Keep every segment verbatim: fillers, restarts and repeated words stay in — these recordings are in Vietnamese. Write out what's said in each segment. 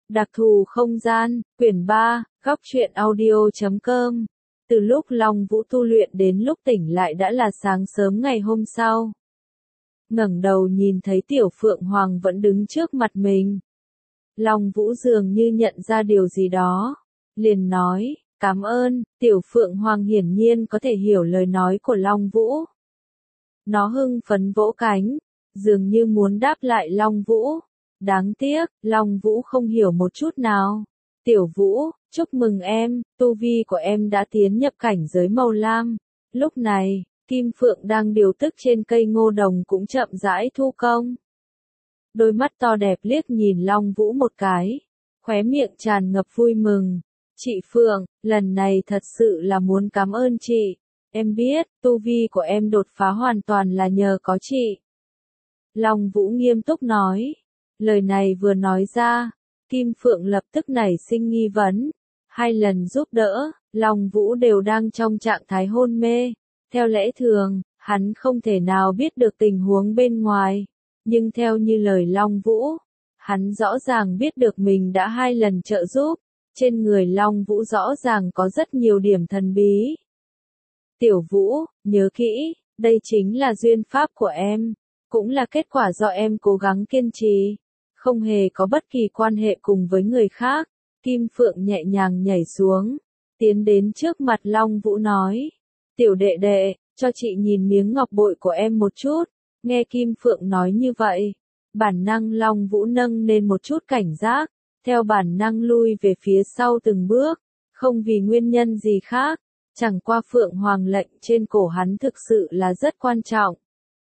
Đặc thù không gian, quyển ba, góc truyện audio chấm com. Từ lúc Long Vũ tu luyện đến lúc tỉnh lại đã là sáng sớm ngày hôm sau. Ngẩng đầu nhìn thấy Tiểu Phượng Hoàng vẫn đứng trước mặt mình. Long Vũ dường như nhận ra điều gì đó, liền nói, cảm ơn. Tiểu Phượng Hoàng hiển nhiên có thể hiểu lời nói của Long Vũ. Nó hưng phấn vỗ cánh, dường như muốn đáp lại Long Vũ. Đáng tiếc, Long Vũ không hiểu một chút nào. Tiểu Vũ, chúc mừng em, tu vi của em đã tiến nhập cảnh giới màu lam. Lúc này, Kim Phượng đang điều tức trên cây ngô đồng cũng chậm rãi thu công. Đôi mắt to đẹp liếc nhìn Long Vũ một cái, khóe miệng tràn ngập vui mừng. Chị Phượng, lần này thật sự là muốn cảm ơn chị. Em biết, tu vi của em đột phá hoàn toàn là nhờ có chị. Long Vũ nghiêm túc nói. Lời này vừa nói ra, Kim Phượng lập tức nảy sinh nghi vấn. Hai lần giúp đỡ, Long Vũ đều đang trong trạng thái hôn mê. Theo lẽ thường, hắn không thể nào biết được tình huống bên ngoài. Nhưng theo như lời Long Vũ, hắn rõ ràng biết được mình đã hai lần trợ giúp. Trên người Long Vũ rõ ràng có rất nhiều điểm thần bí. Tiểu Vũ, nhớ kỹ, đây chính là duyên pháp của em, cũng là kết quả do em cố gắng kiên trì, không hề có bất kỳ quan hệ cùng với người khác. Kim Phượng nhẹ nhàng nhảy xuống, tiến đến trước mặt Long Vũ nói, tiểu đệ đệ, cho chị nhìn miếng ngọc bội của em một chút. Nghe Kim Phượng nói như vậy, bản năng Long Vũ nâng lên một chút cảnh giác, theo bản năng lui về phía sau từng bước, không vì nguyên nhân gì khác, chẳng qua Phượng Hoàng lệnh trên cổ hắn thực sự là rất quan trọng.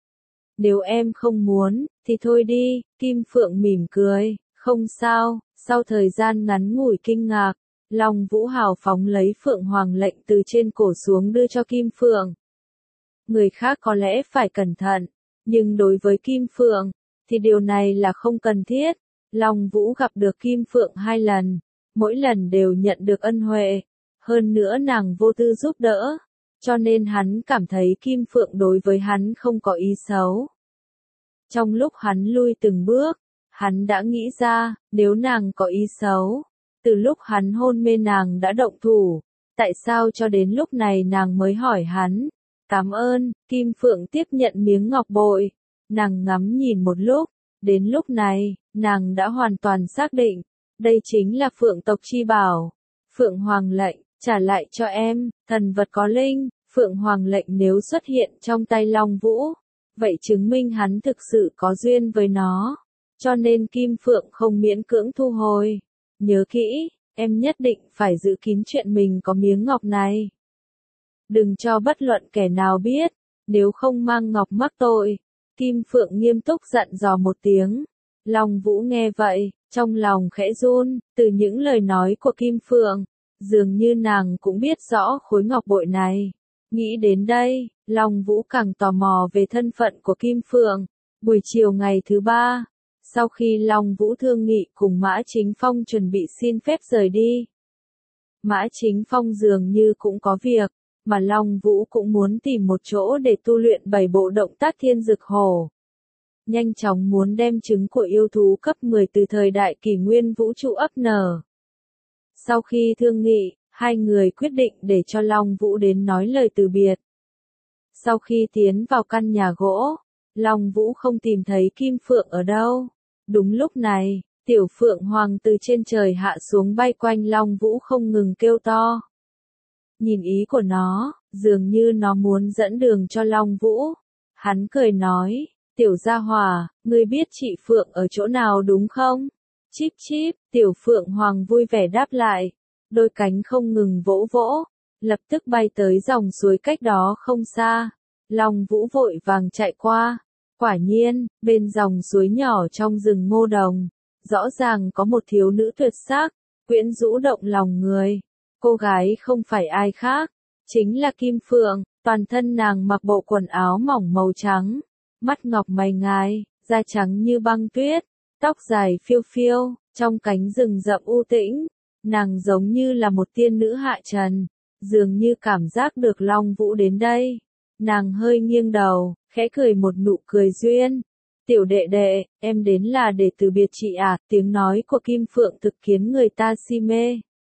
Nếu em không muốn, thì thôi đi. Kim Phượng mỉm cười, không sao. Sau thời gian ngắn ngủi kinh ngạc, Long Vũ hào phóng lấy Phượng Hoàng lệnh từ trên cổ xuống đưa cho Kim Phượng. Người khác có lẽ phải cẩn thận, nhưng đối với Kim Phượng, thì điều này là không cần thiết. Long Vũ gặp được Kim Phượng hai lần, mỗi lần đều nhận được ân huệ, hơn nữa nàng vô tư giúp đỡ, cho nên hắn cảm thấy Kim Phượng đối với hắn không có ý xấu. Trong lúc hắn lui từng bước, hắn đã nghĩ ra, nếu nàng có ý xấu, từ lúc hắn hôn mê nàng đã động thủ, tại sao cho đến lúc này nàng mới hỏi hắn. Cảm ơn. Kim Phượng tiếp nhận miếng ngọc bội, nàng ngắm nhìn một lúc, đến lúc này, nàng đã hoàn toàn xác định, đây chính là Phượng tộc chi bảo. Phượng Hoàng lệnh, trả lại cho em, thần vật có linh. Phượng Hoàng lệnh nếu xuất hiện trong tay Long Vũ, vậy chứng minh hắn thực sự có duyên với nó, cho nên Kim Phượng không miễn cưỡng thu hồi. Nhớ kỹ, em nhất định phải giữ kín chuyện mình có miếng ngọc này. Đừng cho bất luận kẻ nào biết, nếu không mang ngọc mắc tội. Kim Phượng nghiêm túc dặn dò một tiếng. Long Vũ nghe vậy, trong lòng khẽ run, từ những lời nói của Kim Phượng, dường như nàng cũng biết rõ khối ngọc bội này. Nghĩ đến đây, Long Vũ càng tò mò về thân phận của Kim Phượng. Buổi chiều ngày thứ ba, sau khi Long Vũ thương nghị cùng Mã Chính Phong chuẩn bị xin phép rời đi. Mã Chính Phong dường như cũng có việc, mà Long Vũ cũng muốn tìm một chỗ để tu luyện bảy bộ động tác thiên dực hổ. Nhanh chóng muốn đem trứng của yêu thú cấp mười từ thời đại kỷ nguyên vũ trụ ấp nở. Sau khi thương nghị, hai người quyết định để cho Long Vũ đến nói lời từ biệt. Sau khi tiến vào căn nhà gỗ, Long Vũ không tìm thấy Kim Phượng ở đâu. Đúng lúc này, Tiểu Phượng Hoàng từ trên trời hạ xuống bay quanh Long Vũ không ngừng kêu to. Nhìn ý của nó, dường như nó muốn dẫn đường cho Long Vũ. Hắn cười nói, Tiểu gia hỏa, ngươi biết chị Phượng ở chỗ nào đúng không? Chíp chíp. Tiểu Phượng Hoàng vui vẻ đáp lại, đôi cánh không ngừng vỗ vỗ, lập tức bay tới dòng suối cách đó không xa. Long Vũ vội vàng chạy qua, quả nhiên, bên dòng suối nhỏ trong rừng ngô đồng, rõ ràng có một thiếu nữ tuyệt sắc, quyến rũ động lòng người. Cô gái không phải ai khác, chính là Kim Phượng. Toàn thân nàng mặc bộ quần áo mỏng màu trắng, mắt ngọc mày ngài, da trắng như băng tuyết, tóc dài phiêu phiêu, trong cánh rừng rậm u tĩnh, nàng giống như là một tiên nữ hạ trần, dường như cảm giác được Long Vũ đến đây. Nàng hơi nghiêng đầu, khẽ cười một nụ cười duyên. tiểu đệ đệ, em đến là để từ biệt chị à, tiếng nói của Kim Phượng thực khiến người ta si mê.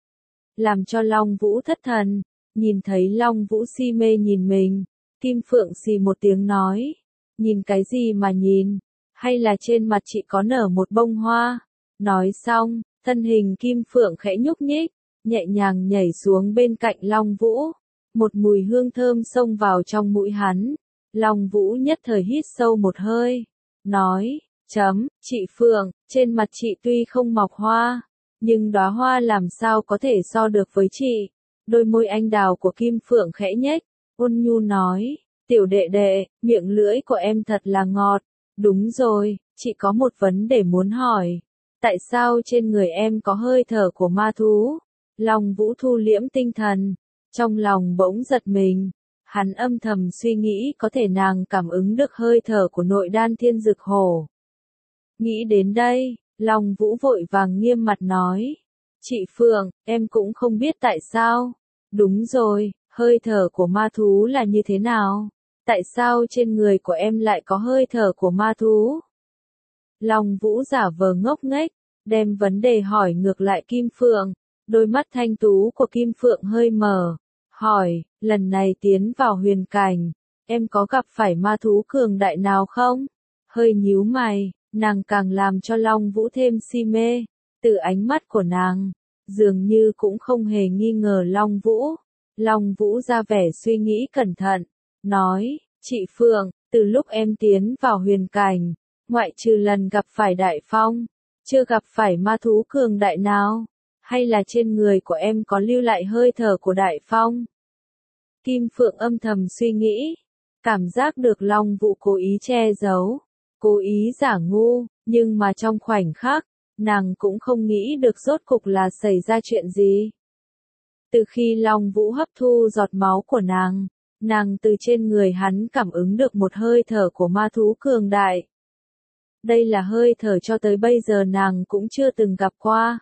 Làm cho Long Vũ thất thần, nhìn thấy Long Vũ si mê nhìn mình, Kim Phượng xì một tiếng nói, nhìn cái gì mà nhìn, hay là trên mặt chị có nở một bông hoa. Nói xong, thân hình Kim Phượng khẽ nhúc nhích, nhẹ nhàng nhảy xuống bên cạnh Long Vũ, một mùi hương thơm xông vào trong mũi hắn. Long Vũ nhất thời hít sâu một hơi, nói, chấm, chị Phượng, trên mặt chị tuy không mọc hoa, nhưng đóa hoa làm sao có thể so được với chị. Đôi môi anh đào của Kim Phượng khẽ nhếch, ôn nhu nói, tiểu đệ đệ, miệng lưỡi của em thật là ngọt. Đúng rồi, chị có một vấn đề muốn hỏi. Tại sao trên người em có hơi thở của ma thú? Long Vũ thu liễm tinh thần, trong lòng bỗng giật mình. Hắn âm thầm suy nghĩ có thể nàng cảm ứng được hơi thở của nội đan thiên dực hổ. Nghĩ đến đây, Long Vũ vội vàng nghiêm mặt nói. Chị Phượng, em cũng không biết tại sao. Đúng rồi, hơi thở của ma thú là như thế nào? Tại sao trên người của em lại có hơi thở của ma thú? Long Vũ giả vờ ngốc nghếch, đem vấn đề hỏi ngược lại Kim Phượng. Đôi mắt thanh tú của Kim Phượng hơi mở, hỏi, lần này tiến vào huyền cảnh, em có gặp phải ma thú cường đại nào không? Hơi nhíu mày, nàng càng làm cho Long Vũ thêm si mê, từ ánh mắt của nàng, dường như cũng không hề nghi ngờ Long Vũ. Long Vũ ra vẻ suy nghĩ cẩn thận, nói, chị Phượng, từ lúc em tiến vào huyền cảnh, ngoại trừ lần gặp phải Đại Phong, chưa gặp phải ma thú cường đại nào, hay là trên người của em có lưu lại hơi thở của Đại Phong? Kim Phượng âm thầm suy nghĩ, cảm giác được Long Vũ cố ý che giấu, cố ý giả ngu, nhưng mà trong khoảnh khắc, nàng cũng không nghĩ được rốt cục là xảy ra chuyện gì. Từ khi Long Vũ hấp thu giọt máu của nàng, nàng từ trên người hắn cảm ứng được một hơi thở của ma thú cường đại. Đây là hơi thở cho tới bây giờ nàng cũng chưa từng gặp qua.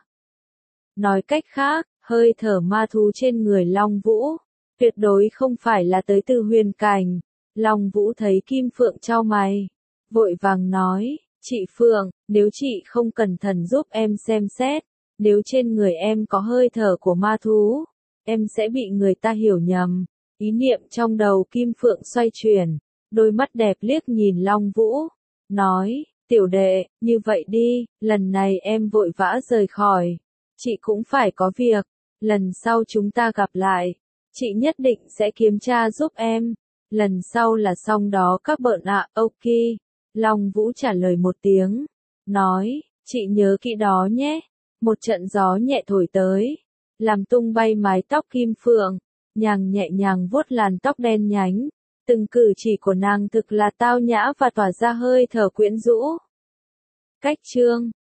Nói cách khác, hơi thở ma thú trên người Long Vũ, tuyệt đối không phải là tới từ huyền cảnh. Long Vũ thấy Kim Phượng chau mày, vội vàng nói, chị Phượng, nếu chị không cẩn thận giúp em xem xét, nếu trên người em có hơi thở của ma thú, em sẽ bị người ta hiểu nhầm. Ý niệm trong đầu Kim Phượng xoay chuyển, đôi mắt đẹp liếc nhìn Long Vũ, nói, tiểu đệ, như vậy đi, lần này em vội vã rời khỏi, chị cũng phải có việc, lần sau chúng ta gặp lại, chị nhất định sẽ kiểm tra giúp em, lần sau là xong đó các bợn ạ, à, ok. Long Vũ trả lời một tiếng, nói, chị nhớ kỹ đó nhé. Một trận gió nhẹ thổi tới, làm tung bay mái tóc Kim Phượng, nhàng nhẹ nhàng vuốt làn tóc đen nhánh, từng cử chỉ của nàng thực là tao nhã và tỏa ra hơi thở quyến rũ. Cách chương